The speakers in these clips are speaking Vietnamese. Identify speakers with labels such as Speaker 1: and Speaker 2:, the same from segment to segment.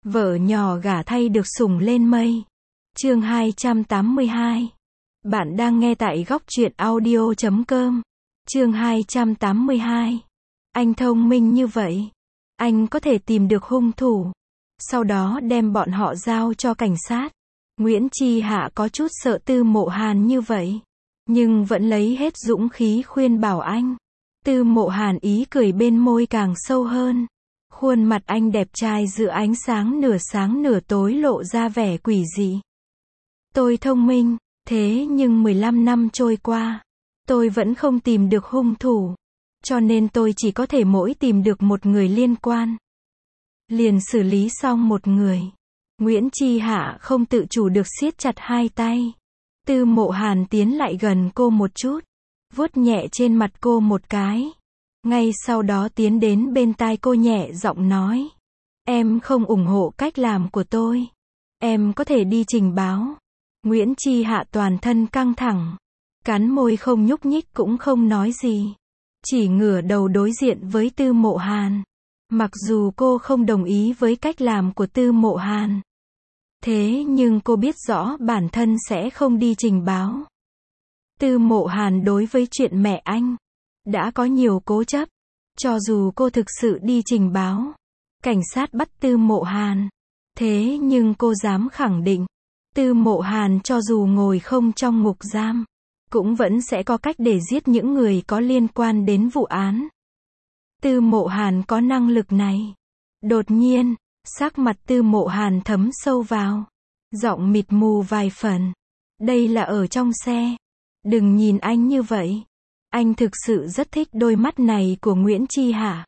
Speaker 1: Vợ nhỏ gả thay được sủng lên mây. Chương 282. Bạn đang nghe tại góc truyện audio.com. Chương 282. Anh thông minh như vậy. Anh có thể tìm được hung thủ. Sau đó đem bọn họ giao cho cảnh sát. Nguyễn Chi Hạ có chút sợ Tư Mộ Hàn như vậy. Nhưng vẫn lấy hết dũng khí khuyên bảo anh. Tư Mộ Hàn ý cười bên môi càng sâu hơn. Khuôn mặt anh đẹp trai giữa ánh sáng nửa tối lộ ra vẻ quỷ dị. Tôi thông minh, thế nhưng 15 năm trôi qua, tôi vẫn không tìm được hung thủ. Cho nên tôi chỉ có thể mỗi tìm được một người liên quan. Liền xử lý xong một người. Nguyễn Chi Hạ không tự chủ được siết chặt hai tay. Tư Mộ Hàn tiến lại gần cô một chút, vuốt nhẹ trên mặt cô một cái. Ngay sau đó tiến đến bên tai cô nhẹ giọng nói. Em không ủng hộ cách làm của tôi. Em có thể đi trình báo. Nguyễn Chi Hạ toàn thân căng thẳng. Cắn môi không nhúc nhích cũng không nói gì. Chỉ ngửa đầu đối diện với Tư Mộ Hàn. Mặc dù cô không đồng ý với cách làm của Tư Mộ Hàn. Thế nhưng cô biết rõ bản thân sẽ không đi trình báo. Tư Mộ Hàn đối với chuyện mẹ anh đã có nhiều cố chấp. Cho dù cô thực sự đi trình báo, cảnh sát bắt Tư Mộ Hàn. Thế nhưng cô dám khẳng định, Tư Mộ Hàn cho dù ngồi không trong ngục giam, cũng vẫn sẽ có cách để giết những người có liên quan đến vụ án. Tư Mộ Hàn có năng lực này. Đột nhiên, sắc mặt Tư Mộ Hàn thấm sâu vào. Giọng mịt mù vài phần. Đây là ở trong xe. Đừng nhìn anh như vậy. Anh thực sự rất thích đôi mắt này của Nguyễn Chi Hạ.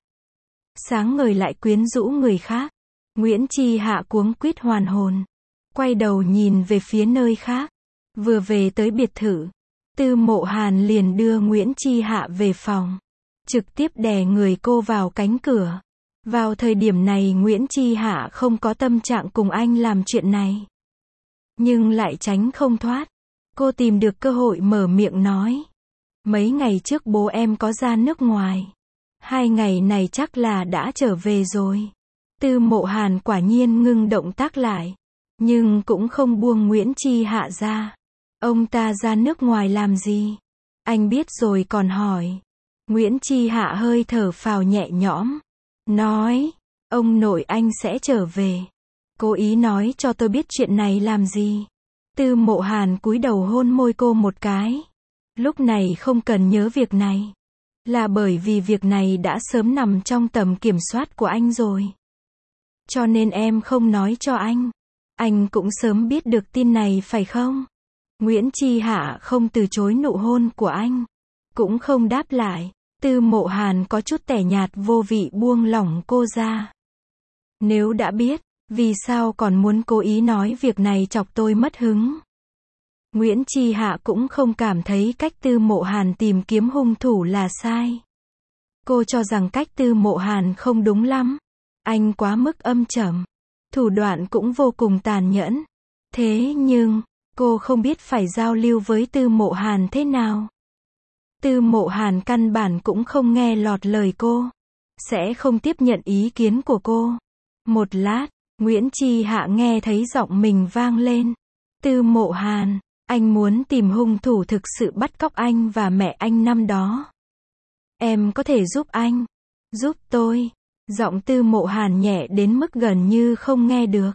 Speaker 1: Sáng ngời lại quyến rũ người khác. Nguyễn Chi Hạ cuống quýt hoàn hồn. Quay đầu nhìn về phía nơi khác. Vừa về tới biệt thự, Tư Mộ Hàn liền đưa Nguyễn Chi Hạ về phòng. Trực tiếp đè người cô vào cánh cửa. Vào thời điểm này Nguyễn Chi Hạ không có tâm trạng cùng anh làm chuyện này. Nhưng lại tránh không thoát. Cô tìm được cơ hội mở miệng nói. Mấy ngày trước bố em có ra nước ngoài. 2 ngày này chắc là đã trở về rồi. Tư Mộ Hàn quả nhiên ngưng động tác lại. Nhưng cũng không buông Nguyễn Chi Hạ ra. Ông ta ra nước ngoài làm gì? Anh biết rồi còn hỏi. Nguyễn Chi Hạ hơi thở phào nhẹ nhõm. Nói, ông nội anh sẽ trở về. Cố ý nói cho tôi biết chuyện này làm gì? Tư Mộ Hàn cúi đầu hôn môi cô một cái. Lúc này không cần nhớ việc này. Là bởi vì việc này đã sớm nằm trong tầm kiểm soát của anh rồi. Cho nên em không nói cho anh. Anh cũng sớm biết được tin này phải không? Nguyễn Chi Hạ không từ chối nụ hôn của anh. Cũng không đáp lại. Tư Mộ Hàn có chút tẻ nhạt vô vị buông lỏng cô ra. Nếu đã biết, vì sao còn muốn cố ý nói việc này chọc tôi mất hứng? Nguyễn Chi Hạ cũng không cảm thấy cách Tư Mộ Hàn tìm kiếm hung thủ là sai. Cô cho rằng cách Tư Mộ Hàn không đúng lắm. Anh quá mức âm trầm. Thủ đoạn cũng vô cùng tàn nhẫn. Thế nhưng, cô không biết phải giao lưu với Tư Mộ Hàn thế nào. Tư Mộ Hàn căn bản cũng không nghe lọt lời cô. Sẽ không tiếp nhận ý kiến của cô. Một lát, Nguyễn Chi Hạ nghe thấy giọng mình vang lên. Tư Mộ Hàn, anh muốn tìm hung thủ thực sự bắt cóc anh và mẹ anh năm đó. Em có thể giúp anh. Giúp tôi. Giọng Tư Mộ Hàn nhẹ đến mức gần như không nghe được.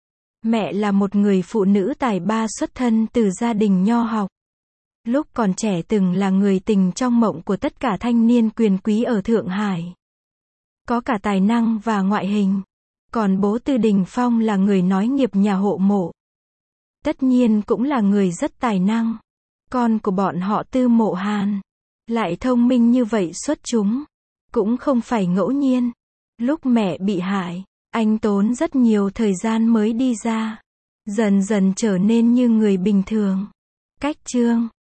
Speaker 1: Mẹ là một người phụ nữ tài ba xuất thân từ gia đình nho học. Lúc còn trẻ từng là người tình trong mộng của tất cả thanh niên quyền quý ở Thượng Hải. Có cả tài năng và ngoại hình. Còn bố Tư Đình Phong là người nối nghiệp nhà hộ mộ. Tất nhiên cũng là người rất tài năng. Con của bọn họ Tư Mộ Hàn lại thông minh như vậy xuất chúng. Cũng không phải ngẫu nhiên. Lúc mẹ bị hại, anh tốn rất nhiều thời gian mới đi ra. Dần dần trở nên như người bình thường. Cách chương